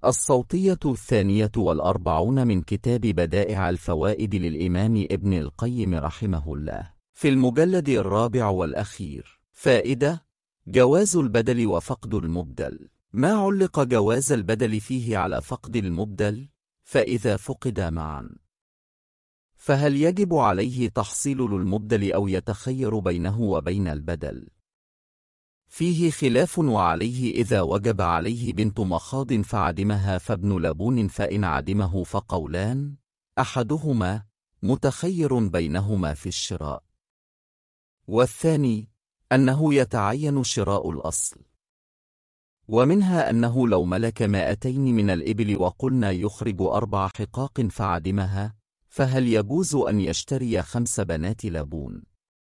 الصوتية 42 من كتاب بدائع الفوائد للإمام ابن القيم رحمه الله، في المجلد 4 فائدة: جواز البدل وفقد المبدل. ما علق جواز البدل فيه على فقد المبدل، فإذا فقدا معا فهل يجب عليه تحصيل المبدل أو يتخير بينه وبين البدل؟ فيه خلاف، وعليه إذا وجب عليه بنت مخاض فعدمها فابن لبون، فإن عدمه فقولان: أحدهما متخير بينهما في الشراء، والثاني أنه يتعين شراء الأصل. ومنها أنه لو ملك 200 من الإبل وقلنا يخرج 4 حقاق فعدمها، فهل يجوز أن يشتري 5 بنات لبون؟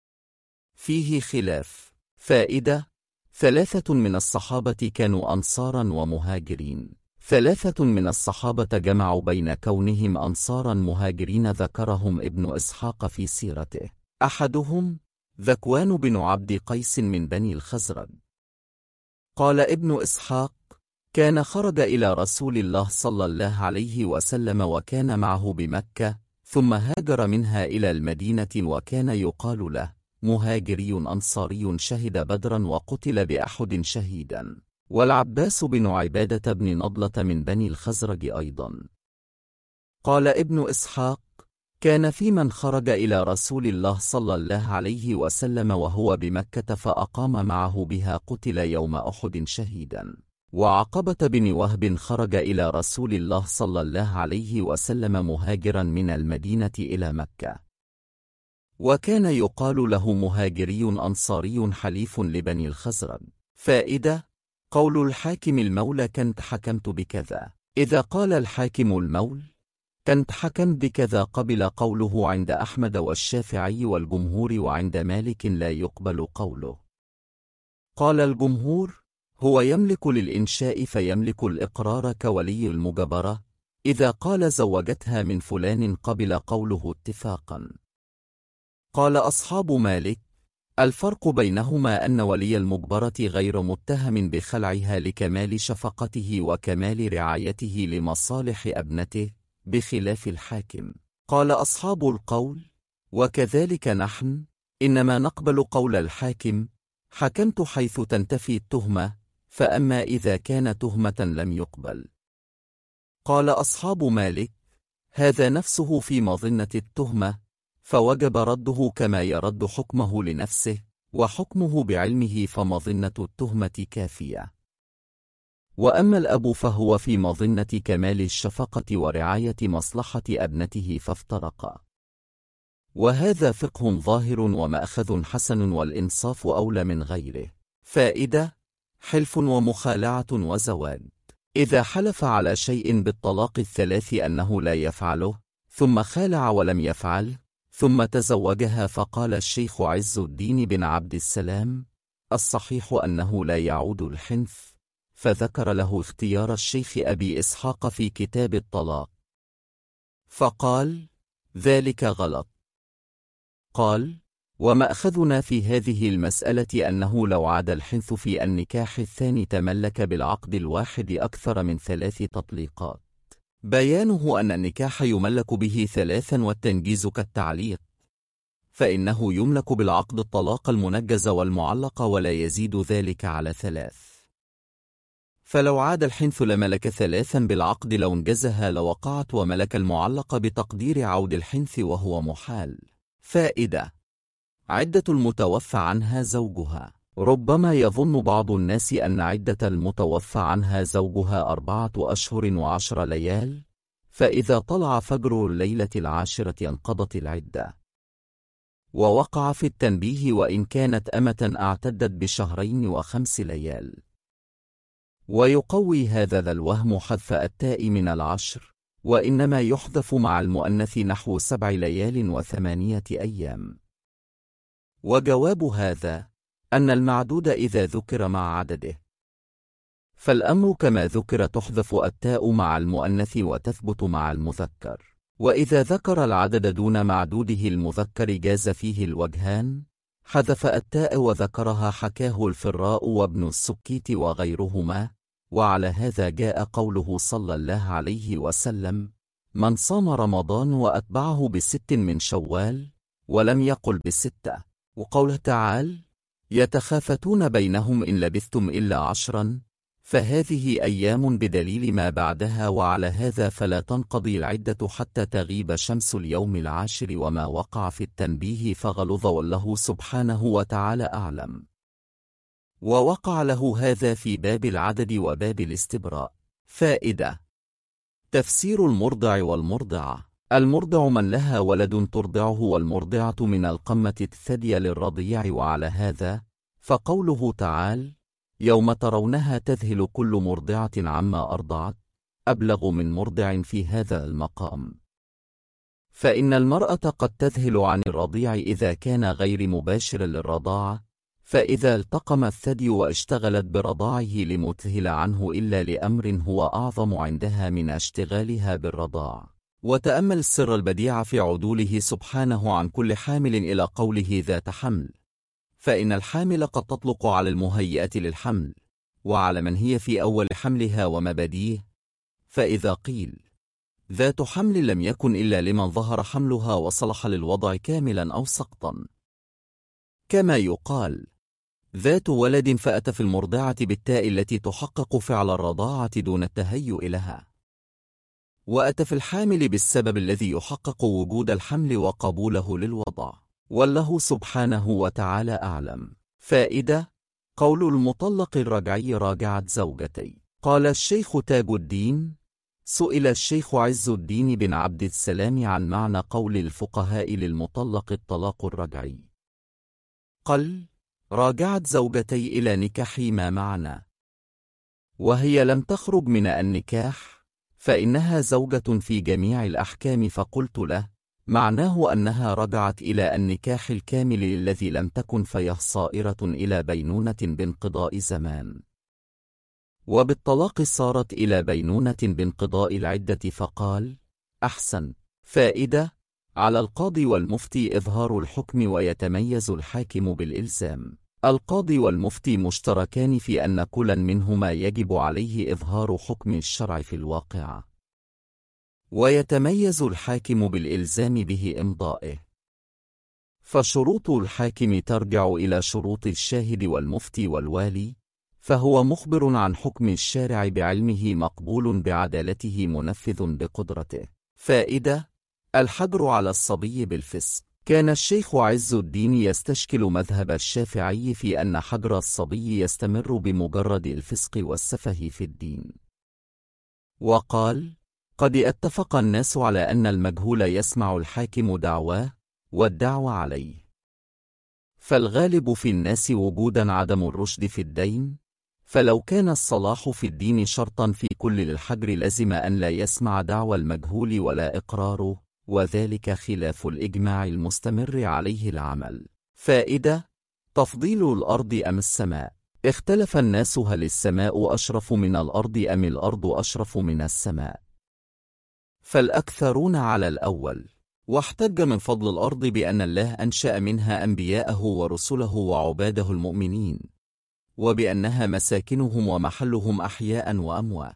فيه خلاف. فائدة: 3 من الصحابة كانوا أنصارا ومهاجرين. 3 من الصحابة جمعوا بين كونهم أنصارا مهاجرين، ذكرهم ابن إسحاق في سيرته. أحدهم ذكوان بن عبد قيس من بني الخزرج. قال ابن إسحاق: كان خرج إلى رسول الله صلى الله عليه وسلم وكان معه بمكة، ثم هاجر منها إلى المدينة، وكان يقال له مهاجري أنصاري شهد بدرا وقتل بأحد شهيدا. والعباس بن عبادة بن نضلة من بني الخزرج أيضا. قال ابن إسحاق: كان في من خرج إلى رسول الله صلى الله عليه وسلم وهو بمكة فأقام معه بها قتل يوم أحد شهيدا. وعقبة بن وهب خرج إلى رسول الله صلى الله عليه وسلم مهاجرا من المدينة إلى مكة، وكان يقال له مهاجري أنصاري حليف لبني الخزرج. فائدة: قول الحاكم المولى كنت حكمت بكذا، إذا قال الحاكم المول كنت حكم بكذا قبل قوله عند أحمد والشافعي والجمهور، وعند مالك لا يقبل قوله. قال الجمهور: هو يملك للإنشاء فيملك الإقرار كولي المجبرة، إذا قال زوجتها من فلان قبل قوله اتفاقا. قال أصحاب مالك: الفرق بينهما أن ولي المجبرة غير متهم بخلعها لكمال شفقته وكمال رعايته لمصالح ابنته، بخلاف الحاكم. قال أصحاب القول: وكذلك نحن، إنما نقبل قول الحاكم، حكمت حيث تنتفي التهمة، فأما إذا كان تهمة لم يقبل. قال أصحاب مالك: هذا نفسه في مظنة التهمة، فوجب رده كما يرد حكمه لنفسه، وحكمه بعلمه، فمظنة التهمة كافية. وأما الأب فهو في مظنة كمال الشفقة ورعاية مصلحة ابنته، فافترقا. وهذا فقه ظاهر ومأخذ حسن، والإنصاف أولى من غيره. فائدة: حلف ومخالعة وزواج. إذا حلف على شيء بالطلاق 3 أنه لا يفعله، ثم خالع ولم يفعل، ثم تزوجها، فقال الشيخ عز الدين بن عبد السلام: الصحيح أنه لا يعود الحنث، فذكر له اختيار الشيخ أبي إسحاق في كتاب الطلاق، فقال: ذلك غلط. قال: ومأخذنا في هذه المسألة أنه لو عاد الحنث في النكاح الثاني تملك بالعقد الواحد أكثر من 3 تطليقات. بيانه أن النكاح يملك به 3، والتنجيز كالتعليق، فإنه يملك بالعقد الطلاق المنجز والمعلق، ولا يزيد ذلك على 3. فلو عاد الحنث لملك 3 بالعقد، لو انجزها لوقعت، وملك المعلق بتقدير عود الحنث، وهو محال. فائدة: عدة المتوفى عنها زوجها. ربما يظن بعض الناس أن عدة المتوفى عنها زوجها 4 أشهر و10 ليال، فإذا طلع فجر الليلة 10 انقضت العدة. ووقع في التنبيه: وإن كانت أمة اعتدت ب2 و5 ليال. ويقوي هذا الوهم حذف التاء من 10، وإنما يحذف مع المؤنث نحو 7 ليال و8 أيام. وجواب هذا أن المعدود إذا ذكر مع عدده، فالأمر كما ذكر، تحذف التاء مع المؤنث وتثبت مع المذكر. وإذا ذكر العدد دون معدوده المذكر جاز فيه الوجهان، حذف التاء وذكرها، حكاه الفراء وابن السكيت وغيرهما، وعلى هذا جاء قوله صلى الله عليه وسلم: من صام رمضان وأتبعه ب6 من شوال، ولم يقل ب6. وقوله تعالى: يتخافتون بينهم إن لبثتم إلا 10، فهذه أيام بدليل ما بعدها، وعلى هذا فلا تنقضي العدة حتى تغيب شمس اليوم العاشر، وما وقع في التنبيه فغلظ، والله سبحانه وتعالى أعلم. ووقع له هذا في باب العدد وباب الاستبراء. فائدة: تفسير المرضع والمرضعة. المرضع من لها ولد ترضعه، والمرضعة من القمة الثدي للرضيع. وعلى هذا فقوله تعالى: يوم ترونها تذهل كل مرضعة عما أرضعت، أبلغ من مرضع في هذا المقام. فإن المرأة قد تذهل عن الرضيع إذا كان غير مباشر للرضاعة، فإذا التقم الثدي واشتغلت برضاعه لمتهل عنه إلا لأمر هو أعظم عندها من اشتغالها بالرضاع. وتأمل السر البديع في عدوله سبحانه عن كل حامل إلى قوله ذات حمل، فإن الحامل قد تطلق على المهيئة للحمل، وعلى من هي في أول حملها ومباديه. فإذا قيل ذات حمل لم يكن إلا لمن ظهر حملها وصلح للوضع كاملا أو سقطا، كما يقال ذات ولد فأتى في المرضعة بالتاء التي تحقق فعل الرضاعة دون التهيؤ لها، وأتى في الحامل بالسبب الذي يحقق وجود الحمل وقبوله للوضع، والله سبحانه وتعالى أعلم. فائدة: قول المطلق الرجعي راجعت زوجتي. قال الشيخ تاج الدين: سئل الشيخ عز الدين بن عبد السلام عن معنى قول الفقهاء للمطلق الطلاق الرجعي. قال: راجعت زوجتي إلى نكاح ما معنى، وهي لم تخرج من النكاح، فإنها زوجة في جميع الأحكام. فقلت له: معناه أنها رجعت إلى النكاح الكامل الذي لم تكن فيه صائرة إلى بينونة بانقضاء زمان، وبالطلاق صارت إلى بينونة بانقضاء العدة. فقال: أحسن. فائدة: على القاضي والمفتي إظهار الحكم، ويتميز الحاكم بالإلزام. القاضي والمفتي مشتركان في أن كلا منهما يجب عليه إظهار حكم الشرع في الواقعة، ويتميز الحاكم بالإلزام به إمضائه. فشروط الحاكم ترجع إلى شروط الشاهد والمفتي والوالي، فهو مخبر عن حكم الشارع بعلمه، مقبول بعدالته، منفذ بقدرته. فائدة: الحجر على الصبي بالفسق. كان الشيخ عز الدين يستشكل مذهب الشافعي في أن حجر الصبي يستمر بمجرد الفسق والسفه في الدين، وقال: قد اتفق الناس على أن المجهول يسمع الحاكم دعواه والدعوى عليه، فالغالب في الناس وجودا عدم الرشد في الدين، فلو كان الصلاح في الدين شرطا في كل للحجر لزم أن لا يسمع دعوى المجهول ولا إقراره، وذلك خلاف الإجماع المستمر عليه العمل. فائدة: تفضيل الأرض أم السماء. اختلف الناس هل السماء أشرف من الأرض أم الأرض أشرف من السماء، فالأكثرون على الأول، واحتج من فضل الأرض بأن الله أنشأ منها أنبياءه ورسله وعباده المؤمنين، وبأنها مساكنهم ومحلهم أحياء وأموات،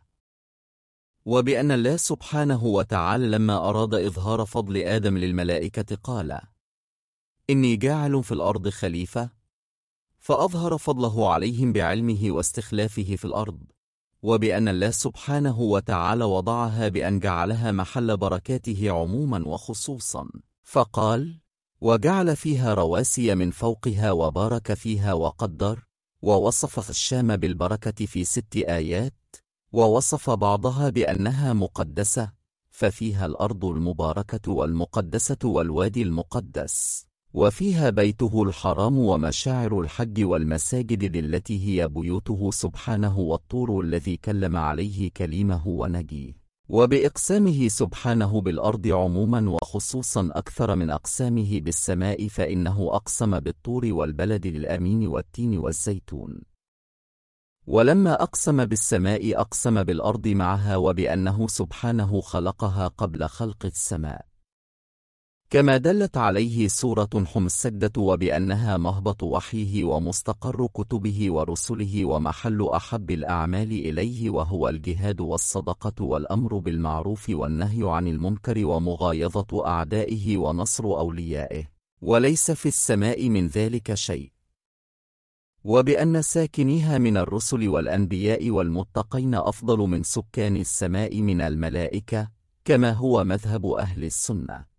وبأن الله سبحانه وتعالى لما أراد إظهار فضل آدم للملائكة قال: إني جاعل في الأرض خليفة، فأظهر فضله عليهم بعلمه واستخلافه في الأرض، وبأن الله سبحانه وتعالى وضعها بأن جعلها محل بركاته عموما وخصوصا، فقال: وجعل فيها رواسي من فوقها وبارك فيها وقدر، ووصف الشام بالبركة في 6 آيات، ووصف بعضها بأنها مقدسة، ففيها الأرض المباركة والمقدسة والوادي المقدس، وفيها بيته الحرام ومشاعر الحج والمساجد التي هي بيوته سبحانه، والطور الذي كلم عليه كليمه ونجيه، وبإقسامه سبحانه بالأرض عموما وخصوصا أكثر من أقسامه بالسماء، فإنه أقسم بالطور والبلد الأمين والتين والزيتون، ولما أقسم بالسماء أقسم بالأرض معها، وبأنه سبحانه خلقها قبل خلق السماء. كما دلت عليه سورة السجدة، وبأنها مهبط وحيه ومستقر كتبه ورسله ومحل أحب الأعمال إليه، وهو الجهاد والصدقة والأمر بالمعروف والنهي عن المنكر ومغايظة أعدائه ونصر أوليائه، وليس في السماء من ذلك شيء. وبأن ساكنيها من الرسل والأنبياء والمتقين أفضل من سكان السماء من الملائكة، كما هو مذهب أهل السنة،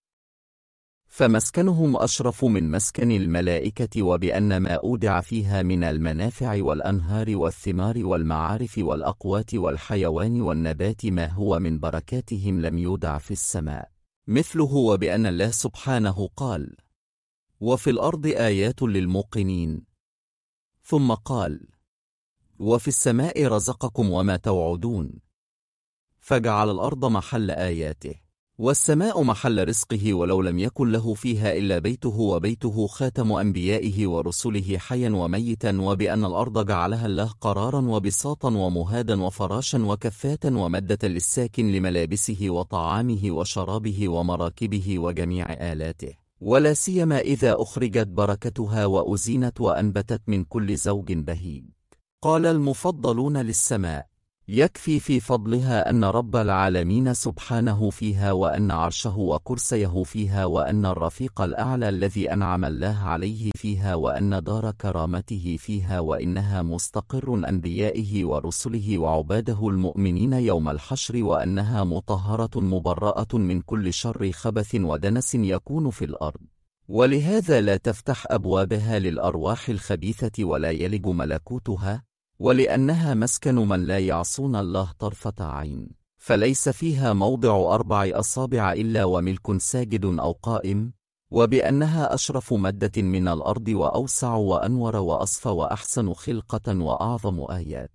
فمسكنهم أشرف من مسكن الملائكة، وبأن ما أودع فيها من المنافع والأنهار والثمار والمعارف والأقوات والحيوان والنبات ما هو من بركاتهم لم يودع في السماء مثله. وبأن الله سبحانه قال: وفي الأرض آيات للموقنين، ثم قال: وفي السماء رزقكم وما توعدون، فجعل الأرض محل آياته والسماء محل رزقه، ولو لم يكن له فيها إلا بيته، وبيته خاتم أنبيائه ورسله حيا وميتا. وبأن الأرض جعلها الله قرارا وبساطا ومهادا وفراشا وكفاة ومدة للساكن لملابسه وطعامه وشرابه ومراكبه وجميع آلاته، ولا سيما إذا أخرجت بركتها وأزينت وأنبتت من كل زوج بهيج. قال المفضلون للسماء: يكفي في فضلها أن رب العالمين سبحانه فيها، وأن عرشه وكرسيه فيها، وأن الرفيق الأعلى الذي أنعم الله عليه فيها، وأن دار كرامته فيها، وإنها مستقر أنبيائه ورسله وعباده المؤمنين يوم الحشر، وأنها مطهرة مبرأة من كل شر خبث ودنس يكون في الأرض، ولهذا لا تفتح أبوابها للأرواح الخبيثة ولا يلج ملكوتها، ولأنها مسكن من لا يعصون الله طرفة عين، فليس فيها موضع 4 أصابع إلا وملك ساجد أو قائم، وبأنها أشرف مدة من الأرض وأوسع وأنور وأصفى وأحسن خلقة وأعظم آيات،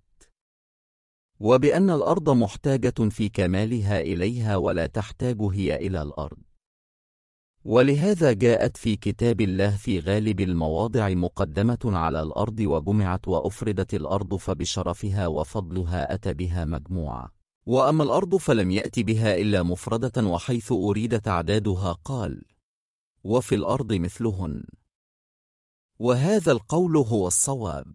وبأن الأرض محتاجة في كمالها إليها ولا تحتاج هي إلى الأرض. ولهذا جاءت في كتاب الله في غالب المواضع مقدمة على الأرض، وجمعت وأفردت الأرض فبشرفها وفضلها أتى بها مجموعة، وأما الأرض فلم يأت بها إلا مفردة، وحيث أريد تعدادها قال: وفي الأرض مثلهن. وهذا القول هو الصواب،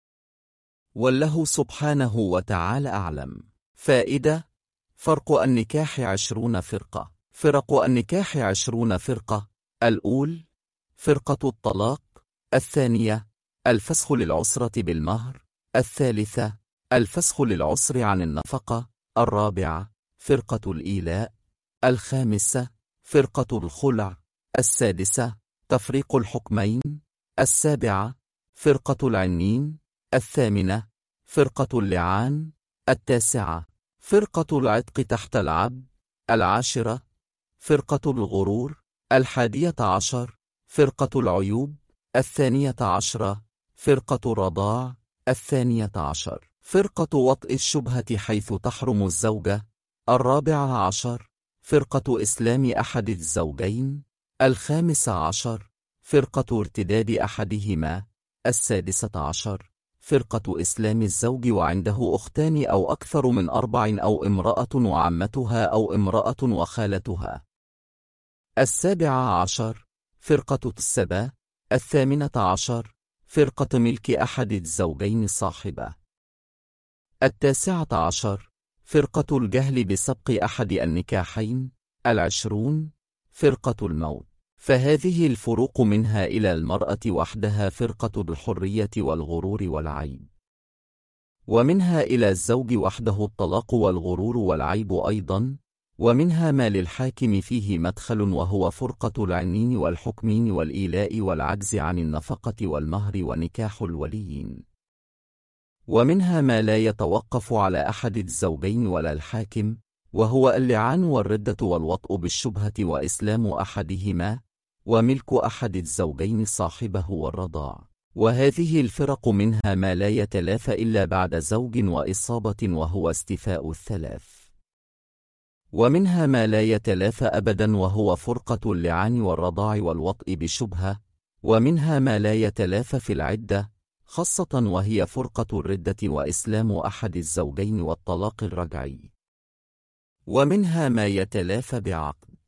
والله سبحانه وتعالى أعلم. فائدة: فرق النكاح 20 فرقة. فرق النكاح 20 فرقة: الأول فرقة الطلاق، الثانية الفسخ للعسرة بالمهر، الثالثة الفسخ للعسر عن النفقة، الرابعة فرقة الإيلاء، الخامسة فرقة الخلع، السادسة تفريق الحكمين، السابعة فرقة العنين، الثامنة فرقة اللعان، التاسعة فرقة العتق تحت العبد، العاشرة فرقة الغرور، 11 فرقة العيوب، 12 فرقة الرضاع، 12 فرقة وطئ الشبهة حيث تحرم الزوجة، 14 فرقة إسلام أحد الزوجين، 15 فرقة ارتداد أحدهما، 16 فرقة إسلام الزوج وعنده أختان أو أكثر من 4 أو امرأة وعمتها أو امرأة وخالتها، 17 فرقة السبا، 18 فرقة ملك أحد الزوجين صاحبة، 19 فرقة الجهل بسبق أحد النكاحين، 20 فرقة الموت. فهذه الفروق منها إلى المرأة وحدها فرقة الحرية والغرور والعيب، ومنها إلى الزوج وحده الطلاق والغرور والعيب أيضا، ومنها ما للحاكم فيه مدخل وهو فرقة العنين والحكمين والإيلاء والعجز عن النفقة والمهر ونكاح الوليين، ومنها ما لا يتوقف على أحد الزوجين ولا الحاكم، وهو اللعان والردة والوطء بالشبهة وإسلام أحدهما وملك أحد الزوجين صاحبه والرضاع. وهذه الفرق منها ما لا يتلافى إلا بعد زوج وإصابة وهو استيفاء الثلاث، ومنها ما لا يتلافى أبدا وهو فرقة اللعان والرضاع والوطء بشبهة، ومنها ما لا يتلافى في العدة خاصة وهي فرقة الردة وإسلام أحد الزوجين والطلاق الرجعي، ومنها ما يتلافى بعقد،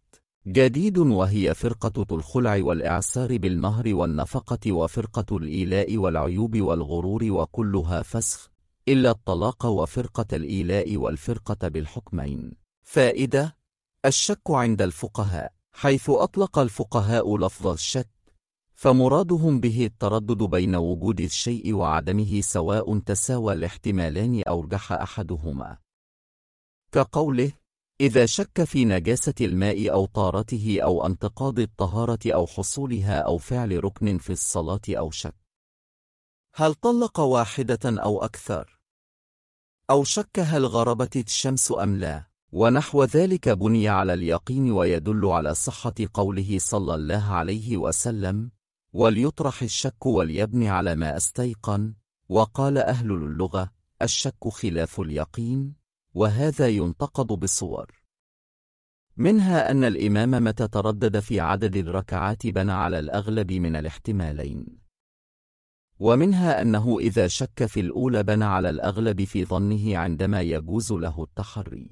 جديد، وهي فرقة الخلع والإعسار بالمهر والنفقة، وفرقة الإيلاء والعيوب والغرور، وكلها فسخ إلا الطلاق، وفرقة الإيلاء والفرقة بالحكمين. فائدة: الشك عند الفقهاء، حيث أطلق الفقهاء لفظ الشك فمرادهم به التردد بين وجود الشيء وعدمه، سواء تساوى الاحتمالان أو رجح أحدهما، كقوله: إذا شك في نجاسة الماء أو طهارته أو انتقاض الطهارة أو حصولها أو فعل ركن في الصلاة، أو شك هل طلق واحدة أو أكثر، أو شك هل غربت الشمس أم لا، ونحو ذلك، بني على اليقين، ويدل على صحة قوله صلى الله عليه وسلم: وليطرح الشك وليبني على ما استيقن. وقال أهل اللغة: الشك خلاف اليقين، وهذا ينتقد بصور، منها أن الإمام متى تردد في عدد الركعات بنى على الأغلب من الاحتمالين، ومنها أنه إذا شك في الأولى بنى على الأغلب في ظنه عندما يجوز له التحري،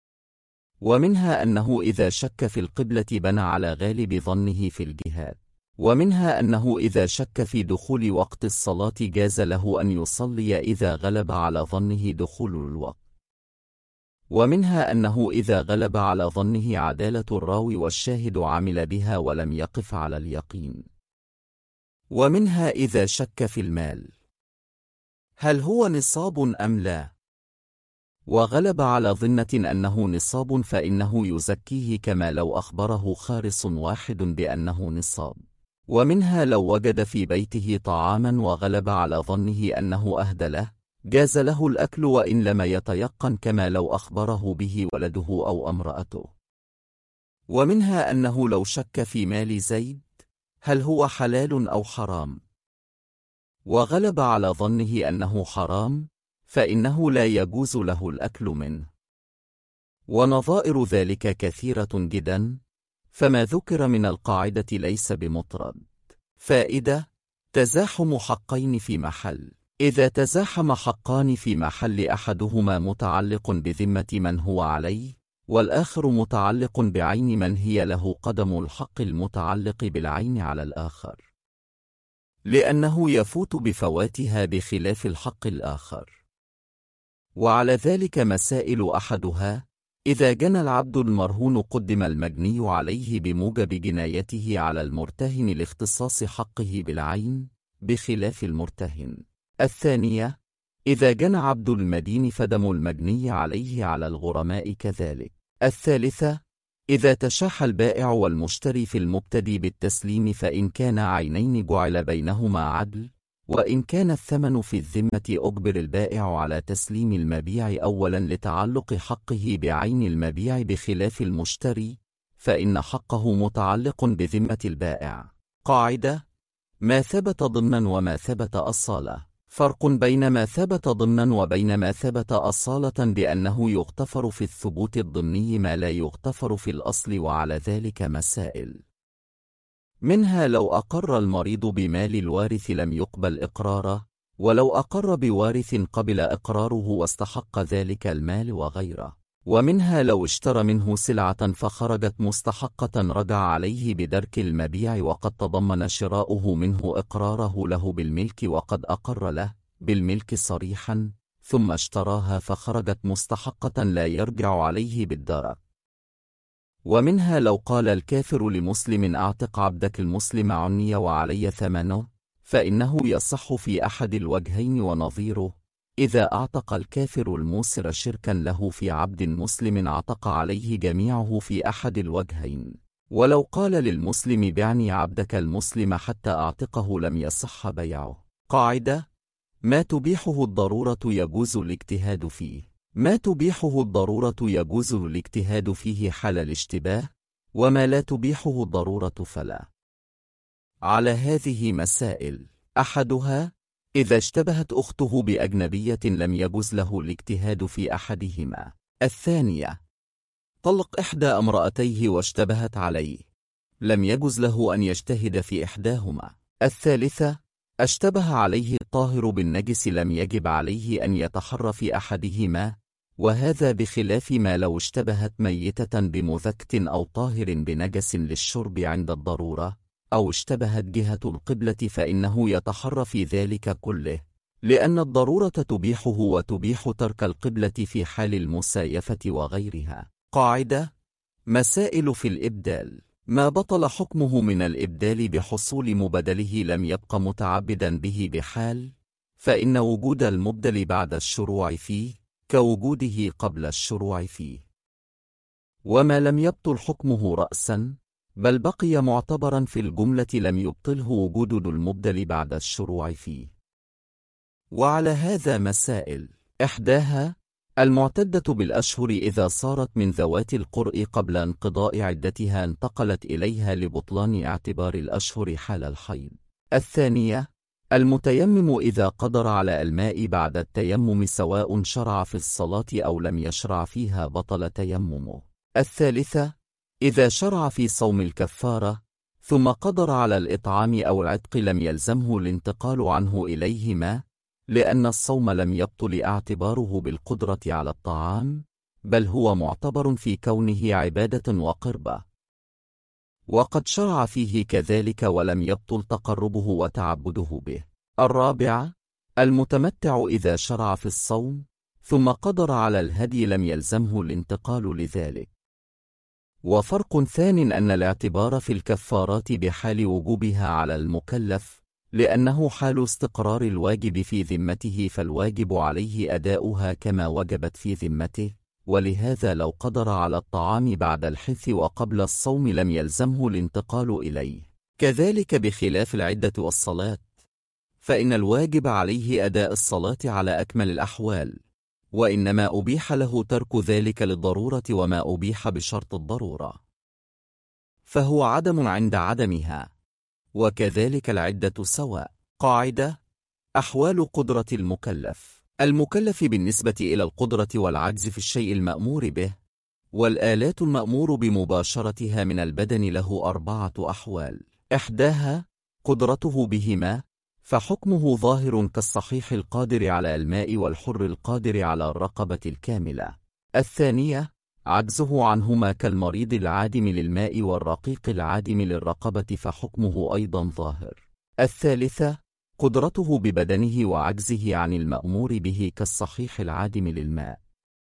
ومنها أنه إذا شك في القبلة بنى على غالب ظنه في الجهاد، ومنها أنه إذا شك في دخول وقت الصلاة جاز له أن يصلي إذا غلب على ظنه دخول الوقت، ومنها أنه إذا غلب على ظنه عدالة الراوي والشاهد عمل بها ولم يقف على اليقين، ومنها إذا شك في المال هل هو نصاب أم لا، وغلب على ظنة أنه نصاب فإنه يزكيه كما لو أخبره خارص واحد بأنه نصاب، ومنها لو وجد في بيته طعاما وغلب على ظنه أنه أهدى له جاز له الأكل وإن لم يتيقن كما لو أخبره به ولده أو امرأته، ومنها أنه لو شك في مال زيد هل هو حلال أو حرام وغلب على ظنه أنه حرام فإنه لا يجوز له الأكل منه، ونظائر ذلك كثيرة جدا، فما ذكر من القاعدة ليس بمطرد. فائدة: تزاحم حقين في محل، إذا تزاحم حقان في محل أحدهما متعلق بذمة من هو عليه، والآخر متعلق بعين من هي له، قدم الحق المتعلق بالعين على الآخر، لأنه يفوت بفواتها بخلاف الحق الآخر. وعلى ذلك مسائل: أحدها: إذا جنى العبد المرهون قدم المجني عليه بموجب جنايته على المرتهن لاختصاص حقه بالعين بخلاف المرتهن. الثانية: إذا جنى عبد المدين فدم المجني عليه على الغرماء كذلك. الثالثة: إذا تشاح البائع والمشتري في المبتدي بالتسليم، فإن كان عينين جعل بينهما عدل، وإن كان الثمن في الذمة أجبر البائع على تسليم المبيع أولا لتعلق حقه بعين المبيع بخلاف المشتري، فإن حقه متعلق بذمة البائع. قاعدة: ما ثبت ضمنا وما ثبت أصالة. فرق بين ما ثبت ضمنا وبين ما ثبت أصالة، بأنه يغتفر في الثبوت الضمني ما لا يغتفر في الأصل، وعلى ذلك مسائل، منها لو أقر المريض بمال الوارث لم يقبل إقراره، ولو أقر بوارث قبل إقراره واستحق ذلك المال، وغيره. ومنها لو اشترى منه سلعة فخرجت مستحقة رجع عليه بدرك المبيع، وقد تضمن شراؤه منه إقراره له بالملك وقد أقر له بالملك صريحا، ثم اشتراها فخرجت مستحقة لا يرجع عليه بالدرك. ومنها لو قال الكافر لمسلم: أعتق عبدك المسلم عني وعلي ثمنه، فإنه يصح في أحد الوجهين، ونظيره: إذا أعتق الكافر الموسر شركا له في عبد مسلم اعتق عليه جميعه في أحد الوجهين. ولو قال للمسلم: بعني عبدك المسلم حتى أعتقه، لم يصح بيعه. قاعدة: ما تبيحه الضرورة يجوز الاجتهاد فيه. ما تبيحه الضرورة يجوز الاجتهاد فيه حال الاشتباه، وما لا تبيحه الضرورة فلا. على هذه مسائل: أحدها: إذا اشتبهت أخته بأجنبية لم يجوز له الاجتهاد في أحدهما. الثانية: طلق إحدى امرأتيه واشتبهت عليه، لم يجوز له أن يجتهد في إحداهما. الثالثة: اشتبه عليه الطاهر بالنجس، لم يجب عليه أن يتحرى في أحدهما، وهذا بخلاف ما لو اشتبهت ميتة بمذكت أو طاهر بنجس للشرب عند الضرورة، أو اشتبهت جهة القبلة، فإنه يتحرى في ذلك كله، لأن الضرورة تبيحه وتبيح ترك القبلة في حال المسايفة وغيرها. قاعدة: مسائل في الإبدال. ما بطل حكمه من الإبدال بحصول مبدله لم يبق متعبدا به بحال، فإن وجود المبدل بعد الشروع فيه كوجوده قبل الشروع فيه. وما لم يبطل حكمه رأسا بل بقي معتبرا في الجملة لم يبطله وجود المبدل بعد الشروع فيه. وعلى هذا مسائل: إحداها المعتدة بالأشهر إذا صارت من ذوات القرء قبل انقضاء عدتها انتقلت إليها لبطلان اعتبار الأشهر حال الحيض. الثانية المتيمم إذا قدر على الماء بعد التيمم سواء شرع في الصلاة أو لم يشرع فيها بطل تيممه. الثالثة إذا شرع في صوم الكفارة ثم قدر على الإطعام أو العتق لم يلزمه الانتقال عنه إليهما، لأن الصوم لم يبطل اعتباره بالقدرة على الطعام، بل هو معتبر في كونه عبادة وقربة، وقد شرع فيه كذلك ولم يبطل تقربه وتعبده به. الرابعة المتمتع إذا شرع في الصوم ثم قدر على الهدي لم يلزمه الانتقال لذلك. وفرق ثان أن الاعتبار في الكفارات بحال وجوبها على المكلف، لأنه حال استقرار الواجب في ذمته فالواجب عليه أداؤها كما وجبت في ذمته، ولهذا لو قدر على الطعام بعد الحث وقبل الصوم لم يلزمه الانتقال إليه. كذلك بخلاف العدة والصلاة، فإن الواجب عليه أداء الصلاة على أكمل الأحوال، وإنما أبيح له ترك ذلك للضرورة، وما أبيح بشرط الضرورة فهو عدم عند عدمها، وكذلك العدة سواء. قاعدة: أحوال قدرة المكلف بالنسبة إلى القدرة والعجز في الشيء المأمور به والآلات المأمور بمباشرتها من البدن له 4 أحوال: إحداها قدرته بهما، فحكمه ظاهر كالصحيح القادر على الماء والحر القادر على الرقبة الكاملة. الثانية عجزه عنهما كالمريض العادم للماء والرقيق العادم للرقبة، فحكمه أيضا ظاهر. الثالثة قدرته ببدنه وعجزه عن المأمور به كالصحيح العادم للماء.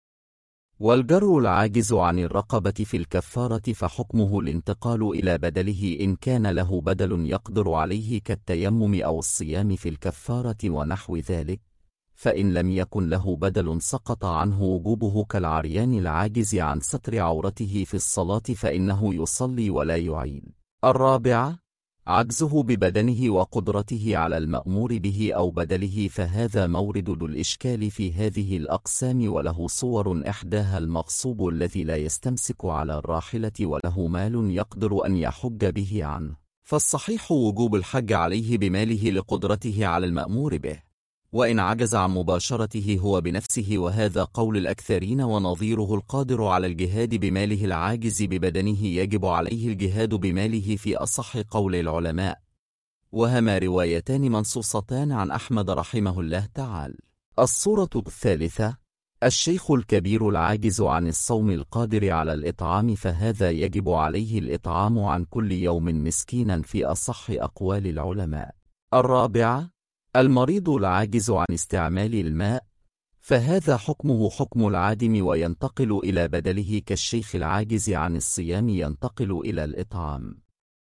والجر العاجز عن الرقبة في الكفارة فحكمه الانتقال إلى بدله إن كان له بدل يقدر عليه كالتيمم أو الصيام في الكفارة ونحو ذلك، فإن لم يكن له بدل سقط عنه وجوبه كالعريان العاجز عن ستر عورته في الصلاة فإنه يصلي ولا يعيد. الرابعة عجزه ببدنه وقدرته على المأمور به أو بدله، فهذا مورد الإشكال في هذه الأقسام، وله صور: إحداها المغصوب الذي لا يستمسك على الراحلة وله مال يقدر أن يحج به عنه، فالصحيح وجوب الحج عليه بماله لقدرته على المأمور به، وإن عجز عن مباشرته هو بنفسه، وهذا قول الأكثرين. ونظيره القادر على الجهاد بماله العاجز ببدنه يجب عليه الجهاد بماله في أصح قول العلماء، وهما روايتان منصوصتان عن أحمد رحمه الله تعالى. الصورة الثالثة الشيخ الكبير العاجز عن الصوم القادر على الإطعام، فهذا يجب عليه الإطعام عن كل يوم مسكينا في أصح أقوال العلماء. الرابعة المريض العاجز عن استعمال الماء، فهذا حكمه حكم العادم وينتقل إلى بدله كالشيخ العاجز عن الصيام ينتقل إلى الإطعام.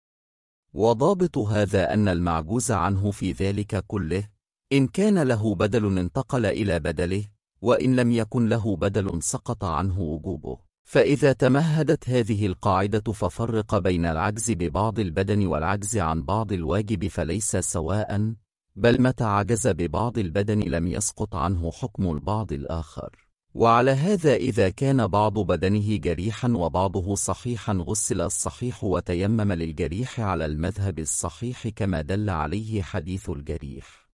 وضابط هذا أن المعجوز عنه في ذلك كله إن كان له بدل انتقل إلى بدله، وإن لم يكن له بدل سقط عنه وجوبه. فإذا تمهدت هذه القاعدة ففرق بين العجز ببعض البدن والعجز عن بعض الواجب فليس سواء، بل متى عجز ببعض البدن لم يسقط عنه حكم البعض الآخر. وعلى هذا إذا كان بعض بدنه جريحا وبعضه صحيحا غسل الصحيح وتيمم للجريح على المذهب الصحيح كما دل عليه حديث الجريح.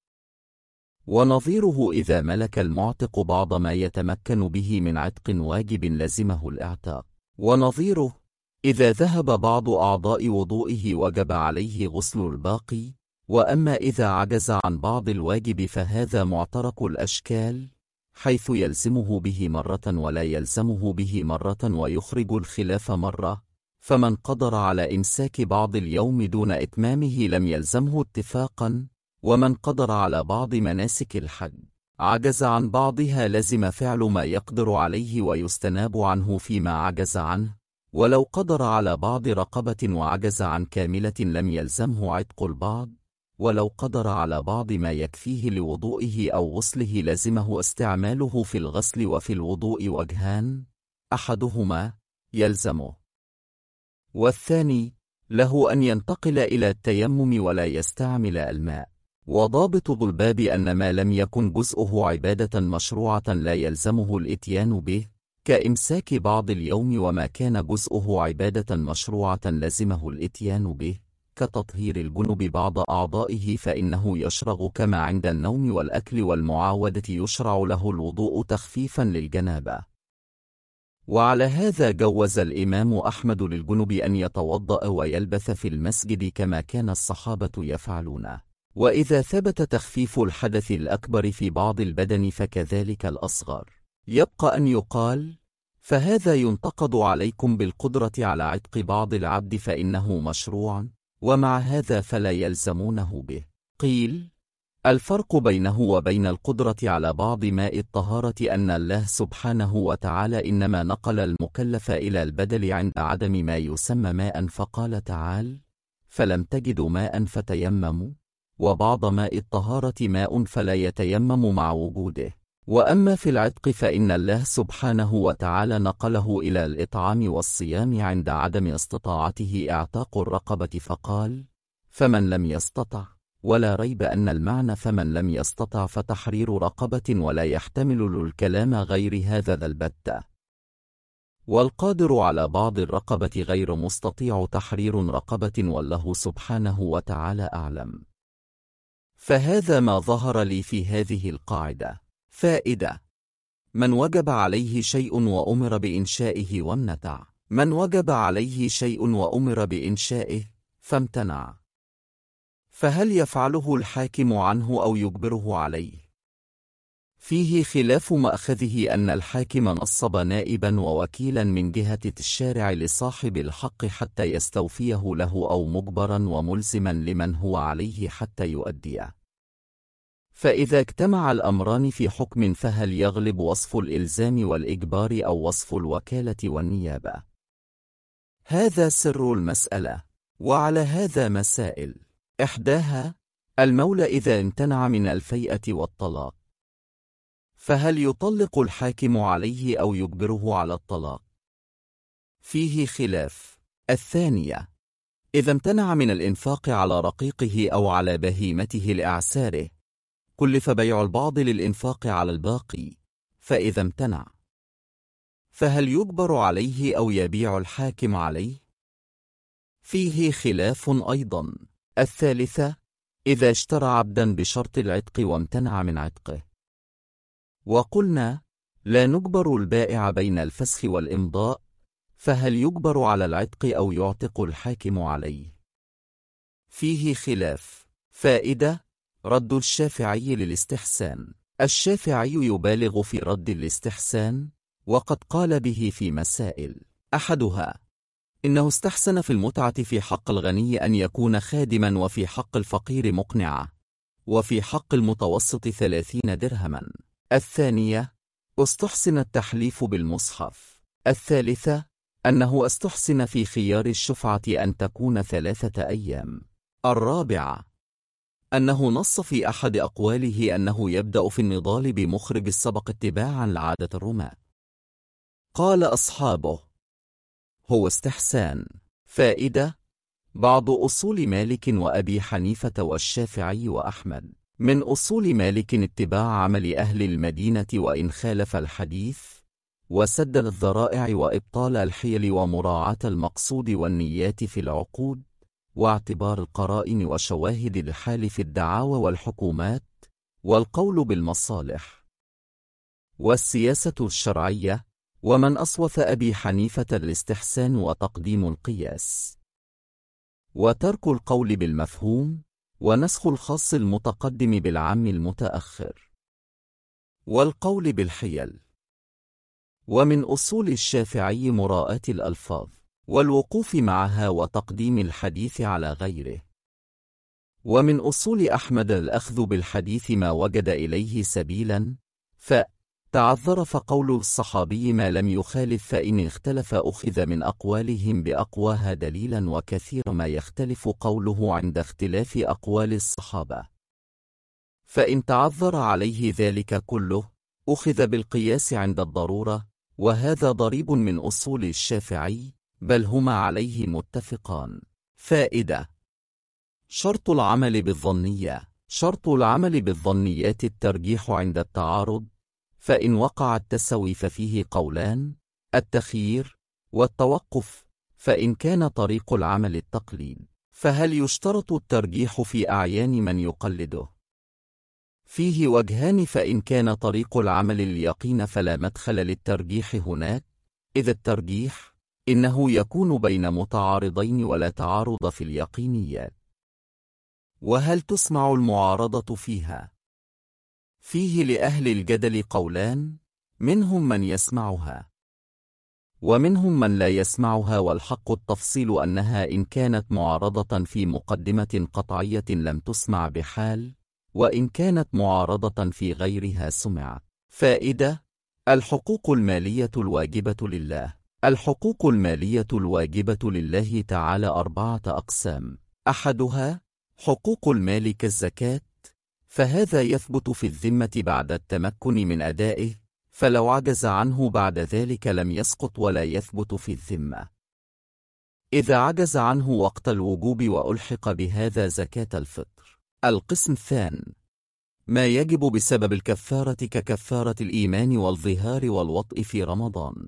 ونظيره إذا ملك المعتق بعض ما يتمكن به من عتق واجب لزمه الإعتاق. ونظيره إذا ذهب بعض أعضاء وضوئه وجب عليه غسل الباقي. وأما إذا عجز عن بعض الواجب فهذا معترك الأشكال، حيث يلزمه به مرة ولا يلزمه به مرة ويخرج الخلاف مرة، فمن قدر على إمساك بعض اليوم دون إتمامه لم يلزمه اتفاقا، ومن قدر على بعض مناسك الحج عجز عن بعضها لزم فعل ما يقدر عليه ويستناب عنه فيما عجز عنه، ولو قدر على بعض رقبة وعجز عن كاملة لم يلزمه عتق البعض، ولو قدر على بعض ما يكفيه لوضوئه أو غسله لزمه استعماله في الغسل وفي الوضوء وجهان، أحدهما يلزمه والثاني له أن ينتقل إلى التيمم ولا يستعمل الماء. وضابط ذو الباب أن ما لم يكن جزءه عبادة مشروعة لا يلزمه الإتيان به، كإمساك بعض اليوم، وما كان جزءه عبادة مشروعة لزمه الإتيان به، كتطهير الجنب بعض أعضائه فإنه يشرع كما عند النوم والأكل والمعاودة يشرع له الوضوء تخفيفا للجنابة. وعلى هذا جوز الإمام أحمد للجنب أن يتوضأ ويلبث في المسجد كما كان الصحابة يفعلون. وإذا ثبت تخفيف الحدث الأكبر في بعض البدن فكذلك الأصغر. يبقى أن يقال: فهذا ينتقد عليكم بالقدرة على عتق بعض العبد فإنه مشروع، ومع هذا فلا يلزمونه به. قيل: الفرق بينه وبين القدرة على بعض ماء الطهارة أن الله سبحانه وتعالى إنما نقل المكلف إلى البدل عند عدم ما يسمى ماء، فقال تعالى: فلم تجدوا ماء فتيمموا، وبعض ماء الطهارة ماء فلا يتيمم مع وجوده. وأما في العتق فإن الله سبحانه وتعالى نقله إلى الإطعام والصيام عند عدم استطاعته اعتاق الرقبة فقال: فمن لم يستطع، ولا ريب أن المعنى فمن لم يستطع فتحرير رقبة، ولا يحتمل الكلام غير هذا البتة. والقادر على بعض الرقبة غير مستطيع تحرير رقبة، والله سبحانه وتعالى أعلم. فهذا ما ظهر لي في هذه القاعدة. فائدة: من وجب عليه شيء وأمر بإنشائه وامتنع، من وجب عليه شيء وأمر بإنشائه فامتنع، فهل يفعله الحاكم عنه أو يجبره عليه؟ فيه خلاف مأخذه أن الحاكم نصب نائبا ووكيلا من جهة الشارع لصاحب الحق حتى يستوفيه له، أو مجبرا وملزما لمن هو عليه حتى يؤديه. فإذا اجتمع الأمران في حكم فهل يغلب وصف الإلزام والإجبار أو وصف الوكالة والنيابة؟ هذا سر المسألة، وعلى هذا مسائل. إحداها: المولى إذا امتنع من الفيئة والطلاق، فهل يطلق الحاكم عليه أو يجبره على الطلاق؟ فيه خلاف. الثانية: إذا امتنع من الإنفاق على رقيقه أو على بهيمته لإعساره، كلف بيع البعض للإنفاق على الباقي، فإذا امتنع فهل يجبر عليه أو يبيع الحاكم عليه؟ فيه خلاف أيضا. الثالثة: إذا اشترى عبدا بشرط العتق وامتنع من عتقه، وقلنا لا نجبر البائع بين الفسخ والإمضاء، فهل يجبر على العتق أو يعتق الحاكم عليه؟ فيه خلاف. فائدة: رد الشافعي للاستحسان. الشافعي يبالغ في رد الاستحسان، وقد قال به في مسائل. أحدها: إنه استحسن في المتعة في حق الغني أن يكون خادما، وفي حق الفقير مقنعة، وفي حق المتوسط 30 درهما. الثانية: استحسن التحليف بالمصحف. الثالثة: أنه استحسن في خيار الشفعة أن تكون 3 أيام. الرابعة: أنه نص في أحد أقواله أنه يبدأ في النضال بمخرج السبق اتباعا لعادة الرماة. قال أصحابه: هو استحسان. فائدة: بعض أصول مالك وأبي حنيفة والشافعي وأحمد. من أصول مالك اتباع عمل أهل المدينة وإن خالف الحديث، وسد الذرائع وإبطال الحيل ومراعاة المقصود والنيات في العقود، واعتبار القرائن وشواهد الحال في الدعاوى والحكومات، والقول بالمصالح، والسياسة الشرعية. ومن أصوث أبي حنيفة الاستحسان وتقديم القياس، وترك القول بالمفهوم، ونسخ الخاص المتقدم بالعام المتأخر. والقول بالحيل. ومن أصول الشافعي مراءاة الألفاظ والوقوف معها وتقديم الحديث على غيره. ومن أصول أحمد الأخذ بالحديث ما وجد إليه سبيلا، فتعذر فقول الصحابي ما لم يخالف، فإن اختلف أخذ من أقوالهم بأقواها دليلا، وكثير ما يختلف قوله عند اختلاف أقوال الصحابة، فإن تعذر عليه ذلك كله أخذ بالقياس عند الضرورة، وهذا ضريب من أصول الشافعي، بل هما عليه متفقان. فائدة: شرط العمل بالظنية. شرط العمل بالظنيات الترجيح عند التعارض، فإن وقع التسوي ففيه قولان: التخيير والتوقف. فإن كان طريق العمل التقليد، فهل يشترط الترجيح في أعيان من يقلده؟ فيه وجهان، فإن كان طريق العمل اليقين فلا مدخل للترجيح هناك، إذ الترجيح إنه يكون بين متعارضين ولا تعارض في اليقينيات. وهل تسمع المعارضة فيها؟ فيه لأهل الجدل قولان، منهم من يسمعها ومنهم من لا يسمعها، والحق التفصيل أنها إن كانت معارضة في مقدمة قطعية لم تسمع بحال، وإن كانت معارضة في غيرها سمعت. فائدة: الحقوق المالية الواجبة لله. الحقوق المالية الواجبة لله تعالى 4 أقسام: أحدها حقوق المال كالزكاة، فهذا يثبت في الذمة بعد التمكن من أدائه، فلو عجز عنه بعد ذلك لم يسقط ولا يثبت في الذمة. إذا عجز عنه وقت الوجوب وألحق بهذا زكاة الفطر. القسم الثاني ما يجب بسبب الكفارة ككفارة الإيمان والظهار والوطء في رمضان،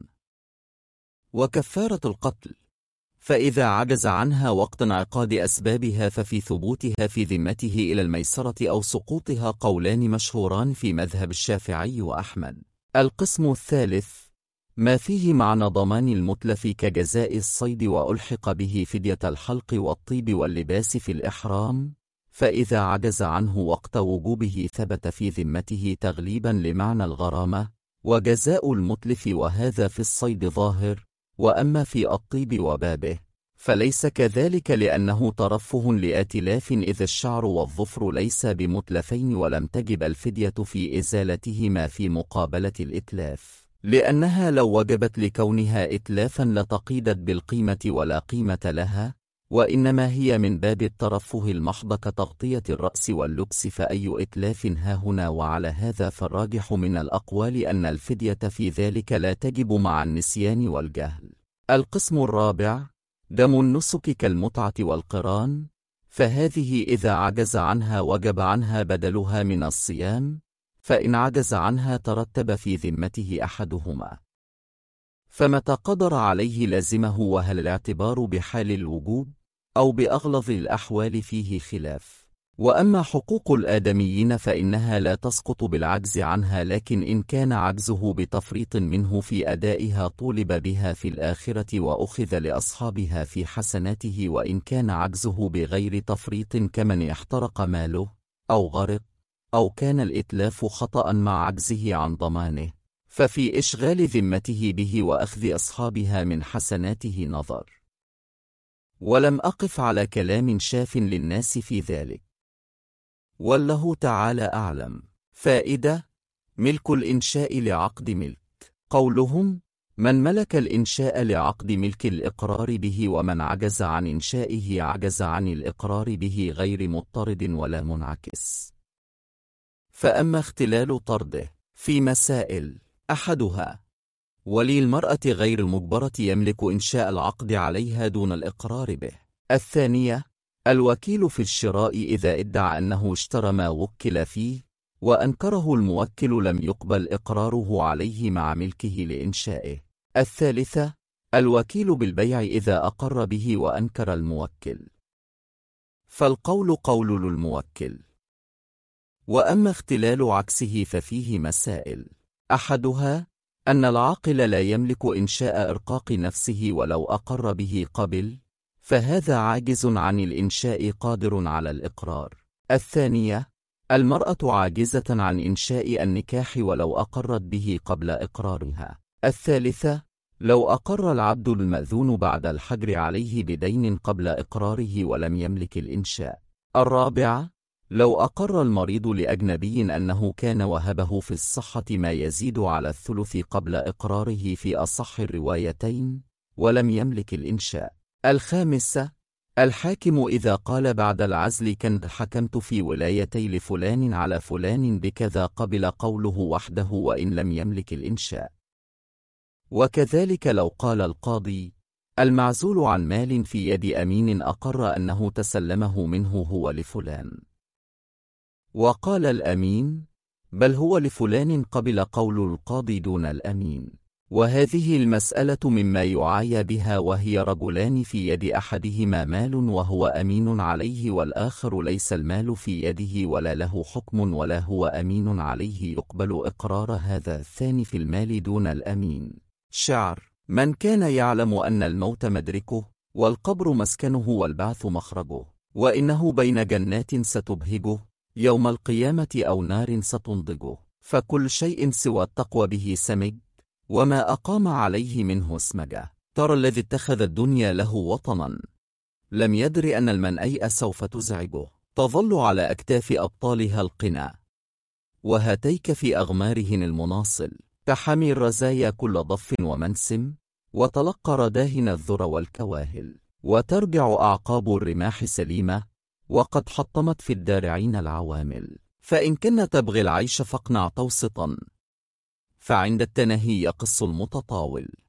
وكفارة القتل، فإذا عجز عنها وقت انعقاد أسبابها ففي ثبوتها في ذمته إلى الميسرة أو سقوطها قولان مشهوران في مذهب الشافعي وأحمد. القسم الثالث ما فيه معنى ضمان المتلف كجزاء الصيد وألحق به فدية الحلق والطيب واللباس في الإحرام، فإذا عجز عنه وقت وجوبه ثبت في ذمته تغليبا لمعنى الغرامة وجزاء المتلف، وهذا في الصيد ظاهر، وأما في الطيب وبابه فليس كذلك، لأنه ترفه لآتلاف، إذ الشعر والظفر ليس بمتلفين، ولم تجب الفدية في إزالتهما في مقابلة الإتلاف، لأنها لو وجبت لكونها إتلافا لتقيدت بالقيمة ولا قيمة لها، وإنما هي من باب الترفه المحض كتغطية الرأس واللبس، فأي إتلاف هاهنا. وعلى هذا فالراجح من الأقوال أن الفدية في ذلك لا تجب مع النسيان والجهل. القسم الرابع دم النسك كالمتعة والقران، فهذه إذا عجز عنها وجب عنها بدلها من الصيام، فإن عجز عنها ترتب في ذمته أحدهما، فمتى قدر عليه لازمه. وهل الاعتبار بحال الوجوب أو بأغلظ الأحوال فيه خلاف. وأما حقوق الآدميين فإنها لا تسقط بالعجز عنها، لكن إن كان عجزه بتفريط منه في أدائها طولب بها في الآخرة وأخذ لأصحابها في حسناته، وإن كان عجزه بغير تفريط كمن احترق ماله أو غرق أو كان الإتلاف خطأ مع عجزه عن ضمانه، ففي إشغال ذمته به وأخذ أصحابها من حسناته نظر. ولم أقف على كلام شاف للناس في ذلك، والله تعالى أعلم. فائدة: ملك الإنشاء لعقد ملك. قولهم من ملك الإنشاء لعقد ملك الإقرار به، ومن عجز عن إنشائه عجز عن الإقرار به، غير مضطرد ولا منعكس. فأما اختلال طرده في مسائل: أحدها ولي المرأة غير المجبرة يملك إنشاء العقد عليها دون الإقرار به. الثانية الوكيل في الشراء إذا ادعى أنه اشترى ما وكل فيه وأنكره الموكل لم يقبل إقراره عليه مع ملكه لإنشائه. الثالثة الوكيل بالبيع إذا أقر به وأنكر الموكل، فالقول قول للموكل. وأما اختلال عكسه ففيه مسائل: أحدها أن العاقل لا يملك إنشاء إرقاق نفسه ولو أقر به قبل، فهذا عاجز عن الإنشاء قادر على الإقرار. الثانية المرأة عاجزة عن إنشاء النكاح ولو أقرت به قبل إقرارها. الثالثة، لو أقر العبد المأذون بعد الحجر عليه بدين قبل إقراره ولم يملك الإنشاء. الرابعة، لو أقر المريض لأجنبي أنه كان وهبه في الصحة ما يزيد على الثلث قبل إقراره في أصح الروايتين ولم يملك الإنشاء. الخامسة، الحاكم إذا قال بعد العزل كنت حكمت في ولايتي لفلان على فلان بكذا قبل قوله وحده وإن لم يملك الإنشاء. وكذلك لو قال القاضي المعزول عن مال في يد أمين أقر أنه تسلمه منه هو لفلان، وقال الأمين بل هو لفلان قبل قول القاضي دون الأمين. وهذه المسألة مما يعايى بها، وهي رجلان في يد أحدهما مال وهو أمين عليه والآخر ليس المال في يده ولا له حكم ولا هو أمين عليه، يقبل إقرار هذا الثاني في المال دون الأمين. شعر: من كان يعلم أن الموت مدركه والقبر مسكنه والبعث مخرجه، وإنه بين جنات ستبهجه يوم القيامة أو نار ستنضجه، فكل شيء سوى التقوى به سمج وما أقام عليه منه اسمجه. ترى الذي اتخذ الدنيا له وطنا لم يدر أن المنأي سوف تزعجه، تظل على أكتاف أبطالها القنا وهاتيك في أغمارهن المناصل، تحمي الرزايا كل ضف ومنسم وتلقى رداهن الذر والكواهل، وترجع أعقاب الرماح سليمة وقد حطمت في الدارعين العوامل. فإن كن تبغي العيش فاقنع توسطا، فعند التنهي يقص المتطاول.